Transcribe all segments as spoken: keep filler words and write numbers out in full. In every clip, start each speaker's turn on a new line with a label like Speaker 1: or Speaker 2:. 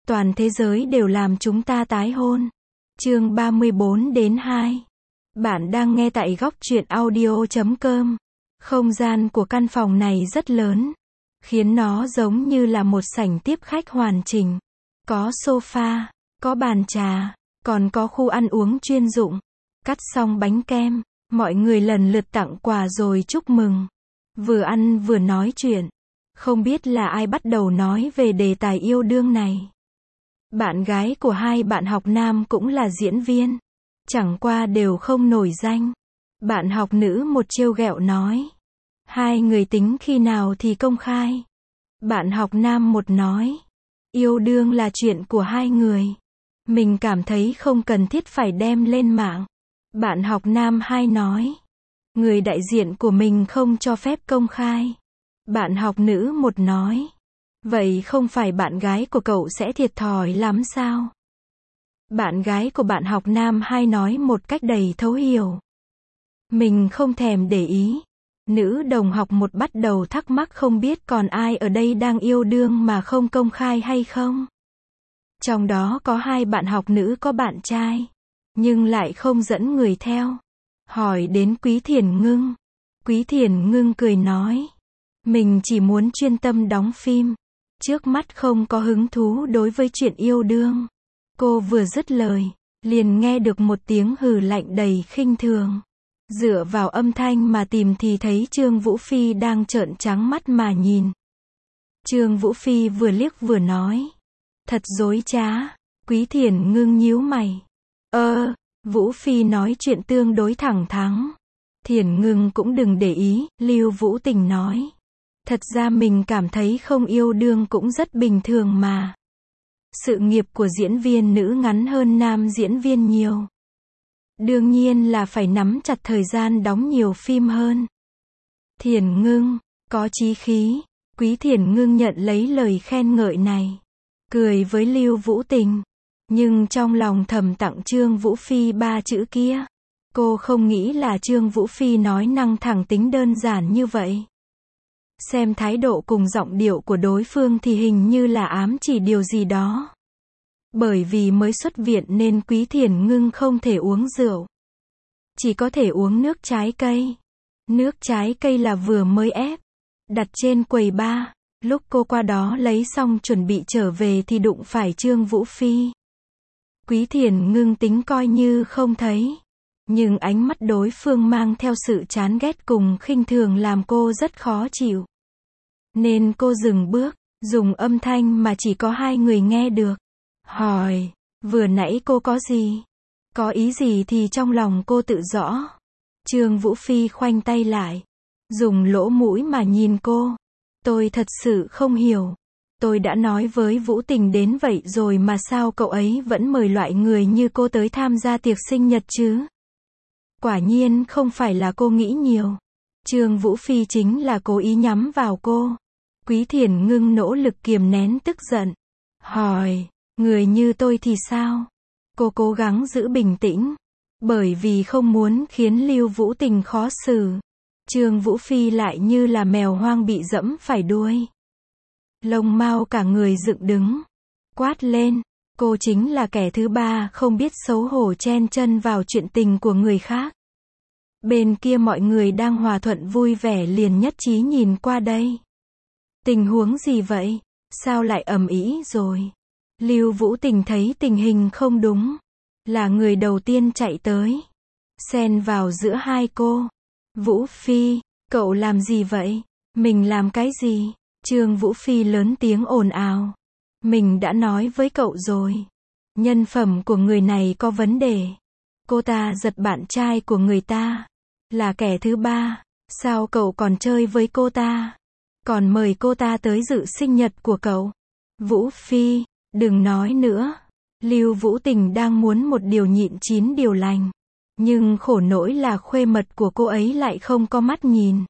Speaker 1: Toàn thế giới đều làm chúng ta tái hôn. Chương ba mươi bốn đến hai. Bạn đang nghe tại góc truyện audio chấm com. Không gian của căn phòng này rất lớn, khiến nó giống như là một sảnh tiếp khách hoàn chỉnh. Có sofa, có bàn trà, còn có khu ăn uống chuyên dụng. Cắt xong bánh kem, mọi người lần lượt tặng quà rồi chúc mừng. Vừa ăn vừa nói chuyện. Không biết là ai bắt đầu nói về đề tài yêu đương này. Bạn gái của hai bạn học nam cũng là diễn viên, chẳng qua đều không nổi danh. Bạn học nữ một trêu ghẹo nói, hai người tính khi nào thì công khai. Bạn học nam một nói, yêu đương là chuyện của hai người, mình cảm thấy không cần thiết phải đem lên mạng. Bạn học nam hai nói, người đại diện của mình không cho phép công khai. Bạn học nữ một nói, vậy không phải bạn gái của cậu sẽ thiệt thòi lắm sao? Bạn gái của bạn học nam hai nói một cách đầy thấu hiểu, mình không thèm để ý. Nữ đồng học một bắt đầu thắc mắc không biết còn ai ở đây đang yêu đương mà không công khai hay không. Trong đó có hai bạn học nữ có bạn trai, nhưng lại không dẫn người theo. Hỏi đến Quý Thiền Ngưng. Quý Thiền Ngưng cười nói, mình chỉ muốn chuyên tâm đóng phim, trước mắt không có hứng thú đối với chuyện yêu đương. Cô vừa dứt lời, liền nghe được một tiếng hừ lạnh đầy khinh thường. Dựa vào âm thanh mà tìm thì thấy Trương Vũ Phi đang trợn trắng mắt mà nhìn. Trương Vũ Phi vừa liếc vừa nói, thật dối trá. Quý Thiền Ngưng nhíu mày. Ơ, Vũ Phi nói chuyện tương đối thẳng thắn. Thiền Ngưng cũng đừng để ý, Lưu Vũ Tình nói. Thật ra mình cảm thấy không yêu đương cũng rất bình thường mà. Sự nghiệp của diễn viên nữ ngắn hơn nam diễn viên nhiều. Đương nhiên là phải nắm chặt thời gian đóng nhiều phim hơn. Thiền Ngưng, có chí khí. Quý Thiền Ngưng nhận lấy lời khen ngợi này, cười với Lưu Vũ Tình. Nhưng trong lòng thầm tặng Trương Vũ Phi ba chữ kia. Cô không nghĩ là Trương Vũ Phi nói năng thẳng tính đơn giản như vậy. Xem thái độ cùng giọng điệu của đối phương thì hình như là ám chỉ điều gì đó. Bởi vì mới xuất viện nên Quý Thiền Ngưng không thể uống rượu, chỉ có thể uống nước trái cây. Nước trái cây là vừa mới ép, đặt trên quầy bar. Lúc cô qua đó lấy xong chuẩn bị trở về thì đụng phải Trương Vũ Phi. Quý Thiền Ngưng tính coi như không thấy, nhưng ánh mắt đối phương mang theo sự chán ghét cùng khinh thường làm cô rất khó chịu. Nên cô dừng bước, dùng âm thanh mà chỉ có hai người nghe được. Hỏi, vừa nãy cô có gì? Có ý gì thì trong lòng cô tự rõ. Trương Vũ Phi khoanh tay lại, dùng lỗ mũi mà nhìn cô. Tôi thật sự không hiểu. Tôi đã nói với Vũ Tình đến vậy rồi mà sao cậu ấy vẫn mời loại người như cô tới tham gia tiệc sinh nhật chứ? Quả nhiên không phải là cô nghĩ nhiều. Trương Vũ Phi chính là cố ý nhắm vào cô. Quý Thiền Ngưng nỗ lực kiềm nén tức giận. Hỏi, người như tôi thì sao? Cô cố gắng giữ bình tĩnh, bởi vì không muốn khiến Lưu Vũ Tình khó xử. Trương Vũ Phi lại như là mèo hoang bị dẫm phải đuôi. Lông mao cả người dựng đứng, quát lên, cô chính là kẻ thứ ba không biết xấu hổ chen chân vào chuyện tình của người khác. Bên kia mọi người đang hòa thuận vui vẻ liền nhất trí nhìn qua đây. Tình huống gì vậy? Sao lại ầm ĩ rồi? Lưu Vũ Tình thấy tình hình không đúng, là người đầu tiên chạy tới, xen vào giữa hai cô. Vũ Phi, cậu làm gì vậy? Mình làm cái gì? Trương Vũ Phi lớn tiếng ồn ào. Mình đã nói với cậu rồi, nhân phẩm của người này có vấn đề. Cô ta giật bạn trai của người ta, là kẻ thứ ba. Sao cậu còn chơi với cô ta? Còn mời cô ta tới dự sinh nhật của cậu. Vũ Phi, đừng nói nữa. Lưu Vũ Tình đang muốn một điều nhịn chín điều lành, nhưng khổ nỗi là khuê mật của cô ấy lại không có mắt nhìn.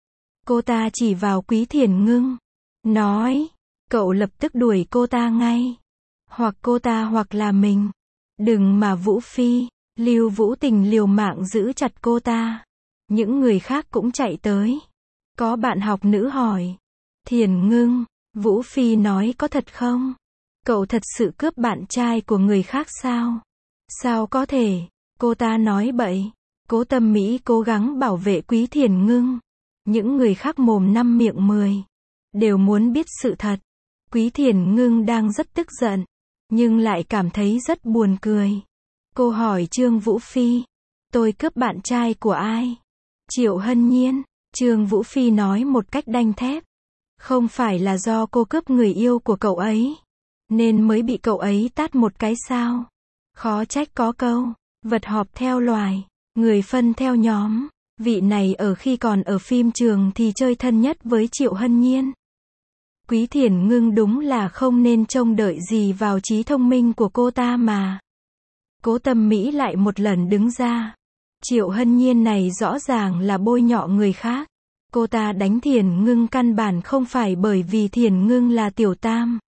Speaker 1: Cô ta chỉ vào Quý Thiền Ngưng, nói, cậu lập tức đuổi cô ta ngay. Hoặc cô ta hoặc là mình. Đừng mà Vũ Phi. Lưu Vũ Tình liều mạng giữ chặt cô ta. Những người khác cũng chạy tới. Có bạn học nữ hỏi, Thiền Ngưng, Vũ Phi nói có thật không? Cậu thật sự cướp bạn trai của người khác sao? Sao có thể? Cô ta nói bậy. Cố Tâm Mỹ cố gắng bảo vệ Quý Thiền Ngưng. Những người khác mồm năm miệng mười. Đều muốn biết sự thật. Quý Thiền Ngưng đang rất tức giận. Nhưng lại cảm thấy rất buồn cười. Cô hỏi Trương Vũ Phi. Tôi cướp bạn trai của ai? Triệu Hân Nhiên. Trương Vũ Phi nói một cách đanh thép. Không phải là do cô cướp người yêu của cậu ấy, nên mới bị cậu ấy tát một cái sao? Khó trách có câu, vật họp theo loài, người phân theo nhóm. Vị này ở khi còn ở phim trường thì chơi thân nhất với Triệu Hân Nhiên. Quý Thiền Ngưng đúng là không nên trông đợi gì vào trí thông minh của cô ta mà. Cố Tâm Mỹ lại một lần đứng ra. Triệu Hân Nhiên này rõ ràng là bôi nhọ người khác. Cô ta đánh Thiền Ngưng căn bản không phải bởi vì Thiền Ngưng là tiểu tam.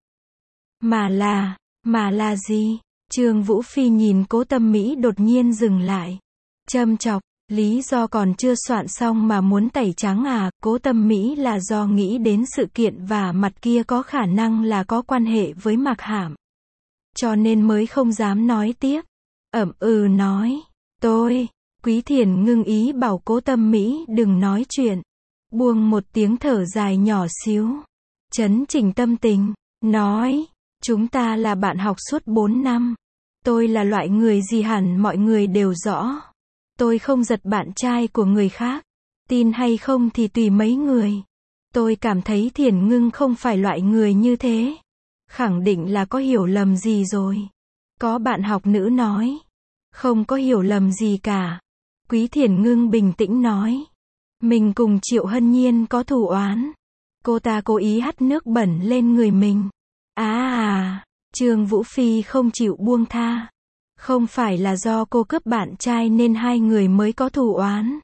Speaker 1: Mà là, mà là gì? Trương Vũ Phi nhìn Cố Tâm Mỹ đột nhiên dừng lại. Châm chọc, lý do còn chưa soạn xong mà muốn tẩy trắng à? Cố Tâm Mỹ là do nghĩ đến sự kiện và mặt kia có khả năng là có quan hệ với Mạc Hàm. Cho nên mới không dám nói tiếp. Ẩm ừ nói, tôi, Quý Thiền Ngưng ý bảo Cố Tâm Mỹ đừng nói chuyện. Buông một tiếng thở dài nhỏ xíu. Chấn chỉnh tâm tình, nói, chúng ta là bạn học suốt bốn năm. Tôi là loại người gì hẳn mọi người đều rõ. Tôi không giật bạn trai của người khác. Tin hay không thì tùy mấy người. Tôi cảm thấy Thiền Ngưng không phải loại người như thế. Khẳng định là có hiểu lầm gì rồi. Có bạn học nữ nói. Không có hiểu lầm gì cả. Quý Thiền Ngưng bình tĩnh nói. Mình cùng Triệu Hân Nhiên có thù oán. Cô ta cố ý hắt nước bẩn lên người mình. À à, Trương Vũ Phi không chịu buông tha. Không phải là do cô cướp bạn trai nên hai người mới có thù oán.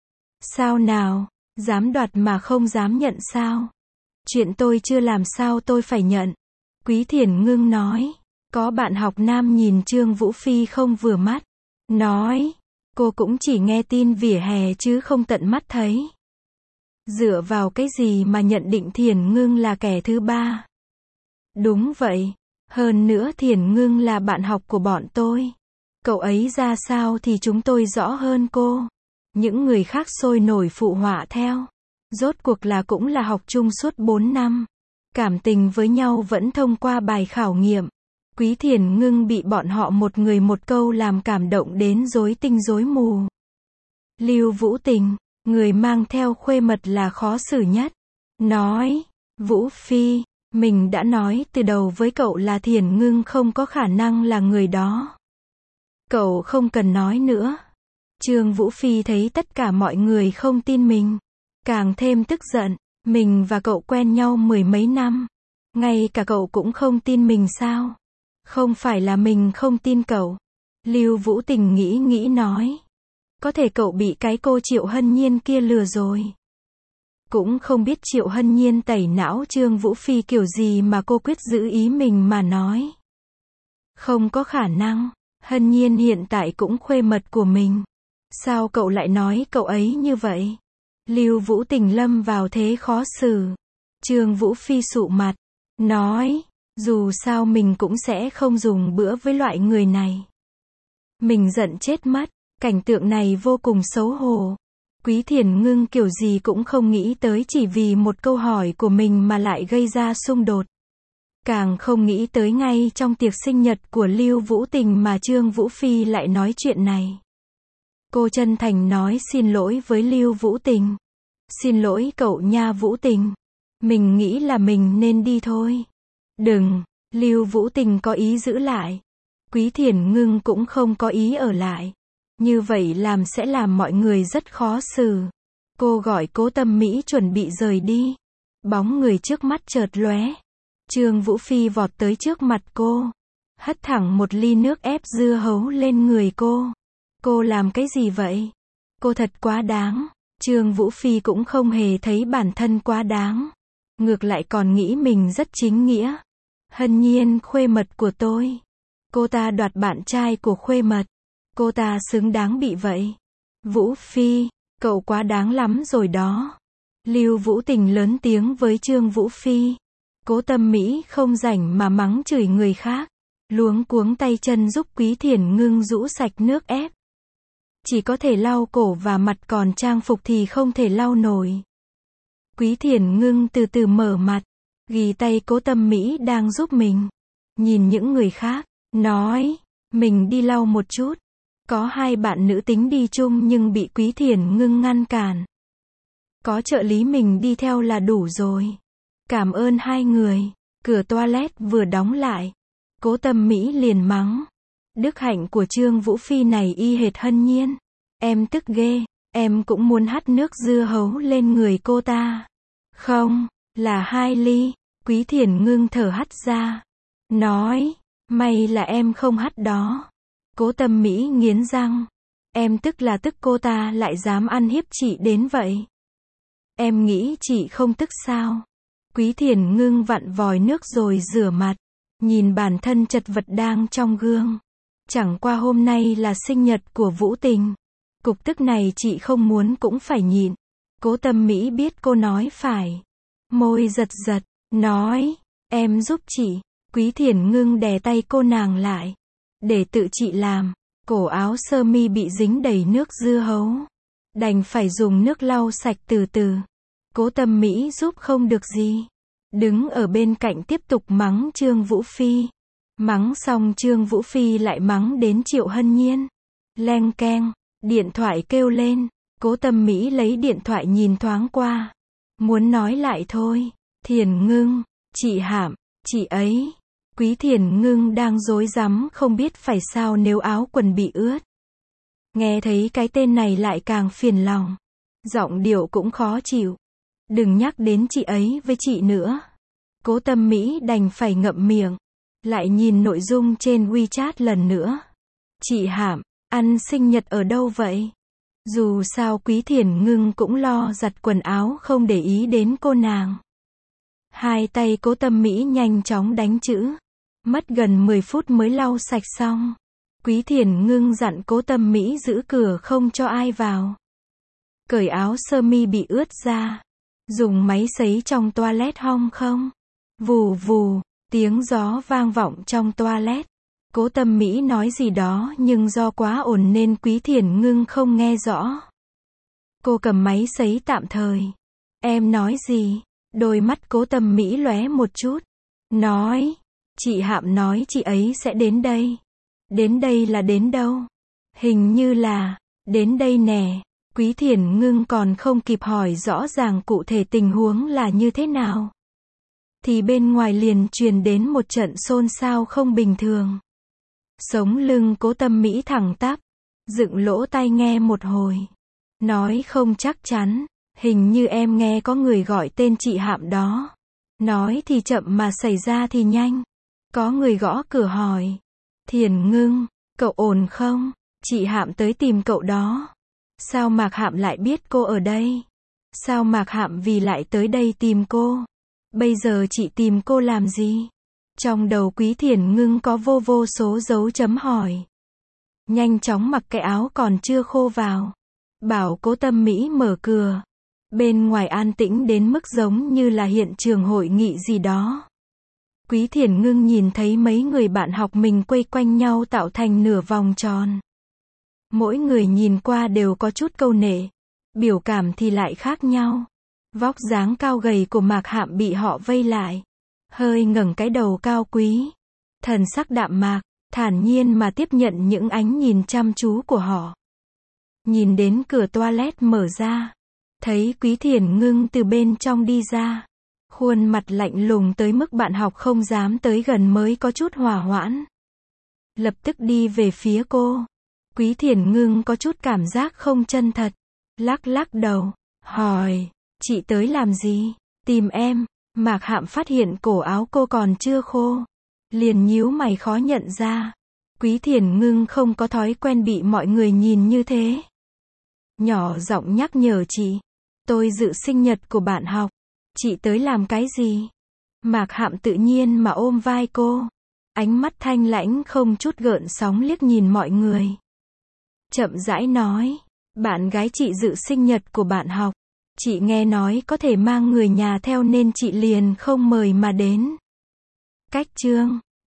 Speaker 1: Sao nào, dám đoạt mà không dám nhận sao? Chuyện tôi chưa làm sao tôi phải nhận. Quý Thiền Ngưng nói. Có bạn học nam nhìn Trương Vũ Phi không vừa mắt. Nói. Cô cũng chỉ nghe tin vỉa hè chứ không tận mắt thấy. Dựa vào cái gì mà nhận định Thiền Ngưng là kẻ thứ ba? Đúng vậy. Hơn nữa Thiền Ngưng là bạn học của bọn tôi. Cậu ấy ra sao thì chúng tôi rõ hơn cô. Những người khác sôi nổi phụ họa theo. Rốt cuộc là cũng là học chung suốt bốn năm. Cảm tình với nhau vẫn thông qua bài khảo nghiệm. Quý Thiền Ngưng bị bọn họ một người một câu làm cảm động đến rối tinh rối mù. Lưu Vũ Tình, người mang theo khuê mật là khó xử nhất. Nói, Vũ Phi, mình đã nói từ đầu với cậu là Thiền Ngưng không có khả năng là người đó. Cậu không cần nói nữa. Trương Vũ Phi thấy tất cả mọi người không tin mình. Càng thêm tức giận, mình và cậu quen nhau mười mấy năm. Ngay cả cậu cũng không tin mình sao? Không phải là mình không tin cậu. Lưu Vũ Tình nghĩ nghĩ nói. Có thể cậu bị cái cô Triệu Hân Nhiên kia lừa rồi. Cũng không biết Triệu Hân Nhiên tẩy não Trương Vũ Phi kiểu gì mà cô quyết giữ ý mình mà nói. Không có khả năng. Hân Nhiên hiện tại cũng khuê mật của mình. Sao cậu lại nói cậu ấy như vậy? Lưu Vũ Tình lâm vào thế khó xử. Trương Vũ Phi sụ mặt. Nói. Dù sao mình cũng sẽ không dùng bữa với loại người này. Mình giận chết mất. Cảnh tượng này vô cùng xấu hổ. Quý Thiền Ngưng kiểu gì cũng không nghĩ tới chỉ vì một câu hỏi của mình mà lại gây ra xung đột. Càng không nghĩ tới ngay trong tiệc sinh nhật của Lưu Vũ Tình mà Trương Vũ Phi lại nói chuyện này. Cô chân thành nói xin lỗi với Lưu Vũ Tình. Xin lỗi cậu nha Vũ Tình. Mình nghĩ là mình nên đi thôi. Đừng, Lưu Vũ Tình có ý giữ lại. Quý Thiền Ngưng cũng không có ý ở lại. Như vậy làm sẽ làm mọi người rất khó xử. Cô gọi Cố Tâm Mỹ chuẩn bị rời đi. Bóng người trước mắt chợt lóe. Trương Vũ Phi vọt tới trước mặt cô. Hất thẳng một ly nước ép dưa hấu lên người cô. Cô làm cái gì vậy? Cô thật quá đáng. Trương Vũ Phi cũng không hề thấy bản thân quá đáng. Ngược lại còn nghĩ mình rất chính nghĩa. Hân Nhiên khuê mật của tôi. Cô ta đoạt bạn trai của khuê mật. Cô ta xứng đáng bị vậy. Vũ Phi, cậu quá đáng lắm rồi đó. Lưu Vũ Tình lớn tiếng với Trương Vũ Phi. Cố Tâm Mỹ không rảnh mà mắng chửi người khác. Luống cuống tay chân giúp Quý Thiển Ngưng rũ sạch nước ép. Chỉ có thể lau cổ và mặt, còn trang phục thì không thể lau nổi. Quý Thiển Ngưng từ từ mở mặt, ghì tay Cố Tâm Mỹ đang giúp mình. Nhìn những người khác, nói, mình đi lau một chút. Có hai bạn nữ tính đi chung nhưng bị Quý Thiển Ngưng ngăn cản. Có trợ lý mình đi theo là đủ rồi. Cảm ơn hai người. Cửa toilet vừa đóng lại, Cố Tâm Mỹ liền mắng. Đức hạnh của Trương Vũ Phi này y hệt Hân Nhiên. Em tức ghê, em cũng muốn hắt nước dưa hấu lên người cô ta. Không, là hai ly. Quý Thiển Ngưng thở hắt ra. Nói, may là em không hắt đó. Cố Tâm Mỹ nghiến răng. Em tức là tức cô ta lại dám ăn hiếp chị đến vậy. Em nghĩ chị không tức sao? Quý Thiển Ngưng vặn vòi nước rồi rửa mặt. Nhìn bản thân chật vật đang trong gương. Chẳng qua hôm nay là sinh nhật của Vũ Tình. Cục tức này chị không muốn cũng phải nhịn. Cố Tâm Mỹ biết cô nói phải. Môi giật giật, nói, em giúp chị. Quý Thiển Ngưng đè tay cô nàng lại. Để tự chị làm. Cổ áo sơ mi bị dính đầy nước dưa hấu. Đành phải dùng nước lau sạch từ từ. Cố Tâm Mỹ giúp không được gì. Đứng ở bên cạnh tiếp tục mắng Trương Vũ Phi. Mắng xong Trương Vũ Phi lại mắng đến Triệu Hân Nhiên. Leng keng, điện thoại kêu lên. Cố Tâm Mỹ lấy điện thoại nhìn thoáng qua. Muốn nói lại thôi. Thiển Ngưng, chị Hạm, chị ấy. Quý Thiển Ngưng đang rối rắm không biết phải sao nếu áo quần bị ướt. Nghe thấy cái tên này lại càng phiền lòng. Giọng điệu cũng khó chịu. Đừng nhắc đến chị ấy với chị nữa. Cố Tâm Mỹ đành phải ngậm miệng. Lại nhìn nội dung trên WeChat lần nữa. Chị Hạm, ăn sinh nhật ở đâu vậy? Dù sao Quý Thiển Ngưng cũng lo giặt quần áo không để ý đến cô nàng. Hai tay Cố Tâm Mỹ nhanh chóng đánh chữ. Mất gần mười phút mới lau sạch xong. Quý Thiển Ngưng dặn Cố Tâm Mỹ giữ cửa không cho ai vào. Cởi áo sơ mi bị ướt ra. Dùng máy sấy trong toilet hong không? Vù vù, tiếng gió vang vọng trong toilet. Cố Tâm Mỹ nói gì đó nhưng do quá ồn nên Quý Thiển Ngưng không nghe rõ. Cô cầm máy sấy tạm thời. Em nói gì? Đôi mắt Cố Tâm Mỹ lóe một chút. Nói, chị Hạm nói chị ấy sẽ đến đây. Đến đây là đến đâu? Hình như là, đến đây nè. Quý Thiển Ngưng còn không kịp hỏi rõ ràng cụ thể tình huống là như thế nào. Thì bên ngoài liền truyền đến một trận xôn xao không bình thường. Sống lưng Cố Tâm Mỹ thẳng tắp. Dựng lỗ tai nghe một hồi. Nói không chắc chắn. Hình như em nghe có người gọi tên chị Hạm đó. Nói thì chậm mà xảy ra thì nhanh. Có người gõ cửa hỏi. Thiển Ngưng, cậu ổn không? Chị Hạm tới tìm cậu đó. Sao Mạc Hạm lại biết cô ở đây? Sao Mạc Hạm vì lại tới đây tìm cô? Bây giờ chị tìm cô làm gì? Trong đầu Quý Thiển Ngưng có vô vô số dấu chấm hỏi. Nhanh chóng mặc cái áo còn chưa khô vào. Bảo Cố Tâm Mỹ mở cửa. Bên ngoài an tĩnh đến mức giống như là hiện trường hội nghị gì đó. Quý Thiển Ngưng nhìn thấy mấy người bạn học mình quây quanh nhau tạo thành nửa vòng tròn. Mỗi người nhìn qua đều có chút câu nệ. Biểu cảm thì lại khác nhau. Vóc dáng cao gầy của Mạc Hạm bị họ vây lại. Hơi ngẩng cái đầu cao quý. Thần sắc đạm mạc, thản nhiên mà tiếp nhận những ánh nhìn chăm chú của họ. Nhìn đến cửa toilet mở ra. Thấy Quý Thiển Ngưng từ bên trong đi ra. Khuôn mặt lạnh lùng tới mức bạn học không dám tới gần mới có chút hòa hoãn. Lập tức đi về phía cô. Quý Thiển Ngưng có chút cảm giác không chân thật. Lắc lắc đầu. Hỏi. Chị tới làm gì? Tìm em. Mạc Hạm phát hiện cổ áo cô còn chưa khô. Liền nhíu mày khó nhận ra. Quý Thiển Ngưng không có thói quen bị mọi người nhìn như thế. Nhỏ giọng nhắc nhở chị. Tôi dự sinh nhật của bạn học. Chị tới làm cái gì? Mạc Hạm tự nhiên mà ôm vai cô. Ánh mắt thanh lãnh không chút gợn sóng liếc nhìn mọi người. Chậm rãi nói. Bạn gái chị dự sinh nhật của bạn học. Chị nghe nói có thể mang người nhà theo nên chị liền không mời mà đến. Cách chương